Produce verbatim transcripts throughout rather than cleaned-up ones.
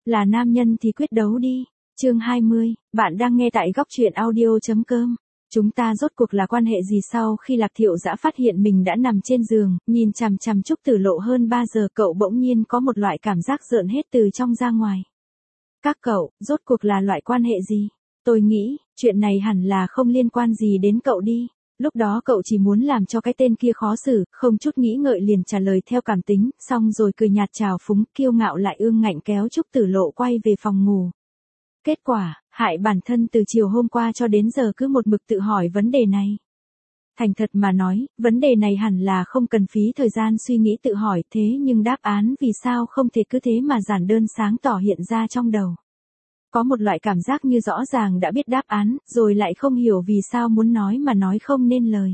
Là nam nhân thì quyết đấu đi. Chương hai mươi, bạn đang nghe tại góc truyện audio.com. Chúng ta rốt cuộc là quan hệ gì? Sau khi Lạc Thiệu Dã phát hiện mình đã nằm trên giường, nhìn chằm chằm Trúc Tử Lộ hơn ba giờ, cậu bỗng nhiên có một loại cảm giác rợn hết từ trong ra ngoài. Các cậu, rốt cuộc là loại quan hệ gì? Tôi nghĩ, chuyện này hẳn là không liên quan gì đến cậu đi. Lúc đó cậu chỉ muốn làm cho cái tên kia khó xử, không chút nghĩ ngợi liền trả lời theo cảm tính, xong rồi cười nhạt trào phúng, kiêu ngạo lại ương ngạnh kéo Trúc Tử Lộ quay về phòng ngủ. Kết quả, hại bản thân từ chiều hôm qua cho đến giờ cứ một mực tự hỏi vấn đề này. Thành thật mà nói, vấn đề này hẳn là không cần phí thời gian suy nghĩ tự hỏi, thế nhưng đáp án vì sao không thể cứ thế mà giản đơn sáng tỏ hiện ra trong đầu. Có một loại cảm giác như rõ ràng đã biết đáp án, rồi lại không hiểu vì sao muốn nói mà nói không nên lời.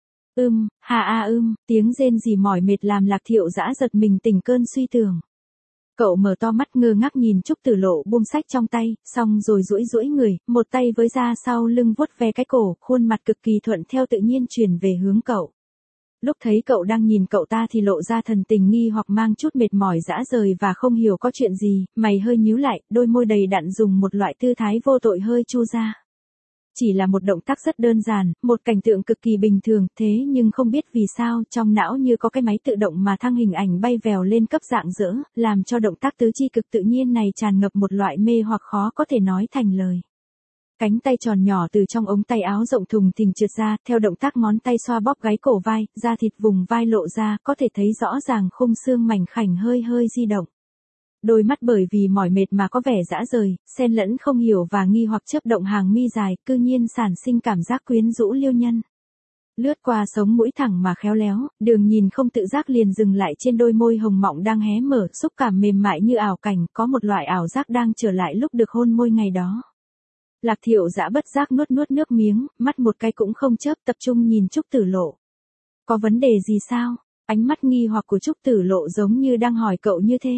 Ưm, hà a ưm, tiếng rên rỉ mỏi mệt làm Lạc Thiệu Dã giật mình tỉnh cơn suy tưởng. Cậu mở to mắt ngơ ngác nhìn Trúc Tử Lộ buông sách trong tay, xong rồi duỗi duỗi người, một tay với ra sau lưng vuốt ve cái cổ, khuôn mặt cực kỳ thuận theo tự nhiên chuyển về hướng cậu. Lúc thấy cậu đang nhìn cậu ta thì lộ ra thần tình nghi hoặc mang chút mệt mỏi dã rời và không hiểu có chuyện gì, mày hơi nhíu lại, đôi môi đầy đặn dùng một loại tư thái vô tội hơi chu ra. Chỉ là một động tác rất đơn giản, một cảnh tượng cực kỳ bình thường, thế nhưng không biết vì sao trong não như có cái máy tự động mà thăng hình ảnh bay vèo lên cấp dạng dỡ, làm cho động tác tứ chi cực tự nhiên này tràn ngập một loại mê hoặc khó có thể nói thành lời. Cánh tay tròn nhỏ từ trong ống tay áo rộng thùng thình trượt ra, theo động tác ngón tay xoa bóp gáy cổ vai, da thịt vùng vai lộ ra, có thể thấy rõ ràng khung xương mảnh khảnh hơi hơi di động. Đôi mắt bởi vì mỏi mệt mà có vẻ dã rời, xen lẫn không hiểu và nghi hoặc chớp động hàng mi dài, cư nhiên sản sinh cảm giác quyến rũ liêu nhân. Lướt qua sống mũi thẳng mà khéo léo, đường nhìn không tự giác liền dừng lại trên đôi môi hồng mọng đang hé mở, xúc cảm mềm mại như ảo cảnh, có một loại ảo giác đang trở lại lúc được hôn môi ngày đó. Lạc Thiệu Dã bất giác nuốt nuốt nước miếng, mắt một cái cũng không chớp tập trung nhìn Trúc Tử Lộ. Có vấn đề gì sao? Ánh mắt nghi hoặc của Trúc Tử Lộ giống như đang hỏi cậu như thế.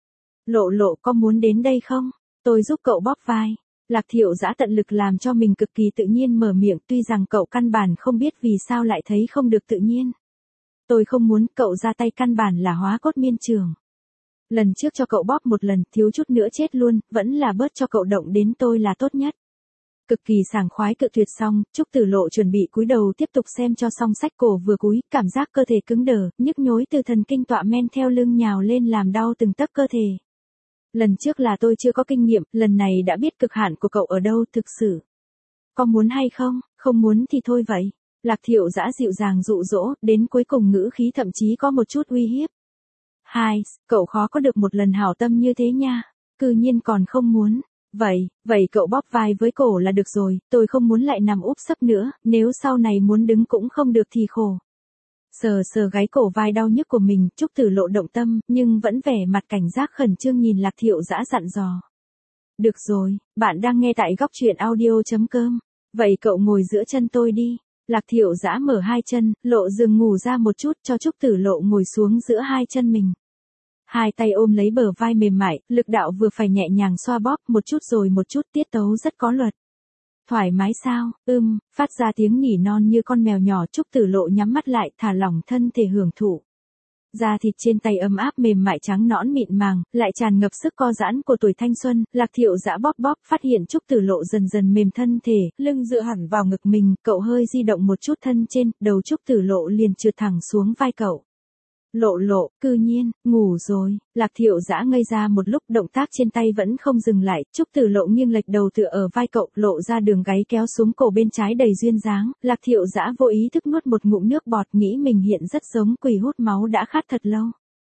Lộ Lộ có muốn đến đây không? Tôi giúp cậu bóp vai. Lạc Thiệu Dã tận lực làm cho mình cực kỳ tự nhiên mở miệng, tuy rằng cậu căn bản không biết vì sao lại thấy không được tự nhiên. Tôi không muốn, cậu ra tay căn bản là hóa cốt miên trường. Lần trước cho cậu bóp một lần, thiếu chút nữa chết luôn, vẫn là bớt cho cậu động đến tôi là tốt nhất. Cực kỳ sảng khoái cự tuyệt xong, Trúc Tử Lộ chuẩn bị cúi đầu tiếp tục xem cho xong sách, cổ vừa cúi, cảm giác cơ thể cứng đờ, nhức nhối từ thần kinh tọa men theo lưng nhào lên làm đau từng tấc cơ thể. Lần trước là tôi chưa có kinh nghiệm, lần này đã biết cực hạn của cậu ở đâu, thực sự. Có muốn hay không? Không muốn thì thôi vậy. Lạc Thiệu Dã dịu dàng dụ dỗ, đến cuối cùng ngữ khí thậm chí có một chút uy hiếp. Hai, cậu khó có được một lần hảo tâm như thế nha. Cư nhiên còn không muốn. Vậy, vậy cậu bóp vai với cổ là được rồi, tôi không muốn lại nằm úp sấp nữa, nếu sau này muốn đứng cũng không được thì khổ. Sờ sờ gáy cổ vai đau nhức của mình, Trúc Tử Lộ động tâm, nhưng vẫn vẻ mặt cảnh giác khẩn trương nhìn Lạc Thiệu Dã dặn dò. Được rồi, bạn đang nghe tại góc truyện audio.com. Vậy cậu ngồi giữa chân tôi đi. Lạc Thiệu Dã mở hai chân, lộ giường ngủ ra một chút cho Trúc Tử Lộ ngồi xuống giữa hai chân mình. Hai tay ôm lấy bờ vai mềm mại, lực đạo vừa phải nhẹ nhàng xoa bóp một chút rồi một chút, tiết tấu rất có luật. Thoải mái sao? Ưm, phát ra tiếng nỉ non như con mèo nhỏ. Trúc Tử Lộ nhắm mắt lại, thả lỏng thân thể hưởng thụ. Da thịt trên tay ấm áp mềm mại trắng nõn mịn màng, lại tràn ngập sức co giãn của tuổi thanh xuân. Lạc Thiệu Dã bóp bóp, phát hiện Trúc Tử Lộ dần dần mềm thân thể, lưng dựa hẳn vào ngực mình, cậu hơi di động một chút thân trên, đầu Trúc Tử Lộ liền trượt thẳng xuống vai cậu. Lộ Lộ, cư nhiên, ngủ rồi. Lạc Thiệu Dã ngây ra một lúc, động tác trên tay vẫn không dừng lại, Trúc Tử Lộ nghiêng lệch đầu tựa ở vai cậu, lộ ra đường gáy kéo xuống cổ bên trái đầy duyên dáng. Lạc Thiệu Dã vô ý thức nuốt một ngụm nước bọt, nghĩ mình hiện rất giống quỷ hút máu đã khát thật lâu.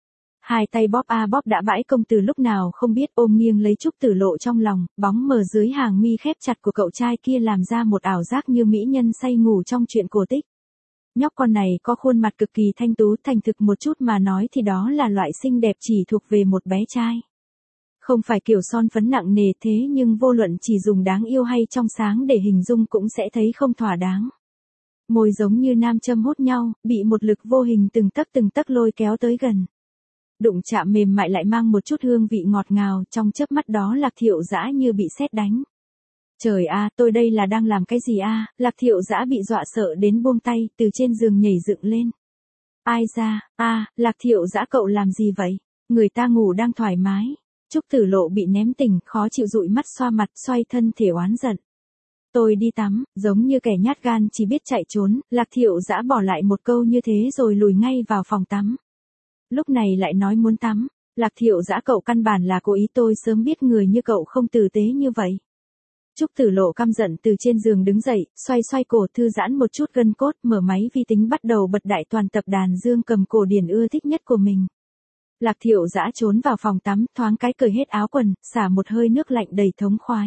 Hai tay bóp a bóp đã bãi công từ lúc nào không biết, ôm nghiêng lấy Trúc Tử Lộ trong lòng, bóng mờ dưới hàng mi khép chặt của cậu trai kia làm ra một ảo giác như mỹ nhân say ngủ trong truyện cổ tích. Nhóc con này có khuôn mặt cực kỳ thanh tú, thành thực một chút mà nói thì đó là loại xinh đẹp chỉ thuộc về một bé trai. Không phải kiểu son phấn nặng nề, thế nhưng vô luận chỉ dùng đáng yêu hay trong sáng để hình dung cũng sẽ thấy không thỏa đáng. Môi giống như nam châm hút nhau, bị một lực vô hình từng tấc từng tấc lôi kéo tới gần. Đụng chạm mềm mại lại mang một chút hương vị ngọt ngào, trong chớp mắt đó Lạc Thiệu Dã như bị sét đánh. Trời a, tôi đây là đang làm cái gì a? Lạc Thiệu Dã bị dọa sợ đến buông tay, từ trên giường nhảy dựng lên. Ai ra, a, Lạc Thiệu Dã cậu làm gì vậy? Người ta ngủ đang thoải mái. Trúc Tử Lộ bị ném tỉnh, khó chịu dụi mắt xoa mặt, xoay thân thể oán giận. Tôi đi tắm, giống như kẻ nhát gan chỉ biết chạy trốn, Lạc Thiệu Dã bỏ lại một câu như thế rồi lùi ngay vào phòng tắm. Lúc này lại nói muốn tắm, Lạc Thiệu Dã cậu căn bản là cố ý, tôi sớm biết người như cậu không tử tế như vậy. Trúc Tử Lộ căm giận từ trên giường đứng dậy, xoay xoay cổ thư giãn một chút gân cốt, mở máy vi tính bắt đầu bật đại toàn tập đàn dương cầm cổ điển ưa thích nhất của mình. Lạc Thiệu Dã trốn vào phòng tắm, thoáng cái cởi hết áo quần, xả một hơi nước lạnh đầy thống khoái.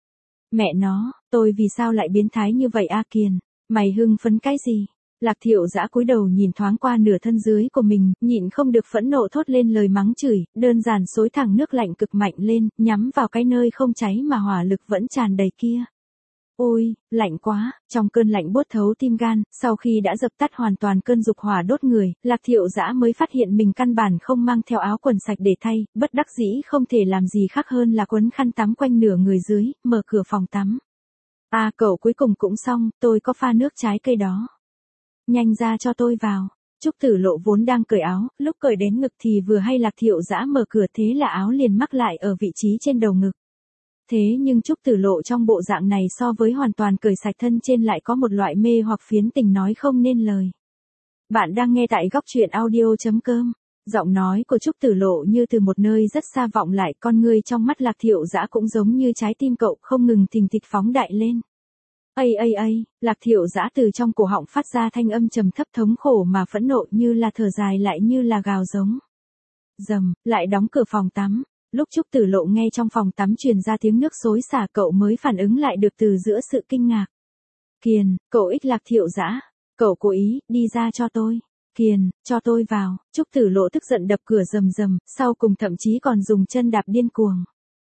Mẹ nó, tôi vì sao lại biến thái như vậy A Kiền, mày hưng phấn cái gì? Lạc Thiệu Dã cúi đầu nhìn thoáng qua nửa thân dưới của mình, nhịn không được phẫn nộ thốt lên lời mắng chửi, đơn giản xối thẳng nước lạnh cực mạnh lên, nhắm vào cái nơi không cháy mà hỏa lực vẫn tràn đầy kia. Ôi, lạnh quá, trong cơn lạnh buốt thấu tim gan, sau khi đã dập tắt hoàn toàn cơn dục hỏa đốt người, Lạc Thiệu Dã mới phát hiện mình căn bản không mang theo áo quần sạch để thay, bất đắc dĩ không thể làm gì khác hơn là quấn khăn tắm quanh nửa người dưới, mở cửa phòng tắm. À cậu cuối cùng cũng xong, tôi có pha nước trái cây đó. Nhanh ra cho tôi vào. Trúc Tử Lộ vốn đang cởi áo, lúc cởi đến ngực thì vừa hay Lạc Thiệu Dã mở cửa, thế là áo liền mắc lại ở vị trí trên đầu ngực. Thế nhưng Trúc Tử Lộ trong bộ dạng này so với hoàn toàn cởi sạch thân trên lại có một loại mê hoặc phiến tình nói không nên lời. Bạn đang nghe tại góc truyện audio chấm com. Giọng nói của Trúc Tử Lộ như từ một nơi rất xa vọng lại, con người trong mắt Lạc Thiệu Dã cũng giống như trái tim cậu không ngừng thình thịch phóng đại lên. Ây ây ây, Lạc Thiệu Dã từ trong cổ họng phát ra thanh âm trầm thấp thống khổ mà phẫn nộ, như là thở dài lại như là gào giống. Rầm, lại đóng cửa phòng tắm. Lúc Trúc Tử Lộ nghe trong phòng tắm truyền ra tiếng nước xối xả, cậu mới phản ứng lại được từ giữa sự kinh ngạc. Kiền, cậu ích Lạc Thiệu Dã, cậu cố ý, đi ra cho tôi. Kiền, cho tôi vào. Trúc Tử Lộ tức giận đập cửa rầm rầm, sau cùng thậm chí còn dùng chân đạp điên cuồng.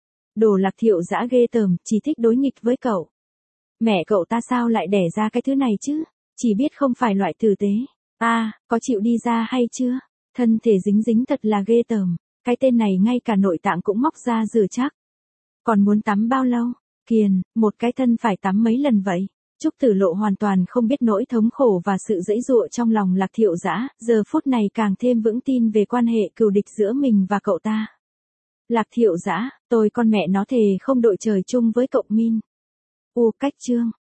Đồ Lạc Thiệu Dã ghê tởm, chỉ thích đối nghịch với cậu. Mẹ cậu ta sao lại đẻ ra cái thứ này chứ? Chỉ biết không phải loại tử tế. A, à, có chịu đi ra hay chưa? Thân thể dính dính thật là ghê tởm. Cái tên này ngay cả nội tạng cũng móc ra rửa chắc. Còn muốn tắm bao lâu? Kiền, một cái thân phải tắm mấy lần vậy? Trúc Tử Lộ hoàn toàn không biết nỗi thống khổ và sự dãy dụa trong lòng Lạc Thiệu Dã, giờ phút này càng thêm vững tin về quan hệ cừu địch giữa mình và cậu ta. Lạc Thiệu Dã, tôi con mẹ nó thề không đội trời chung với cậu Min. U cách chương.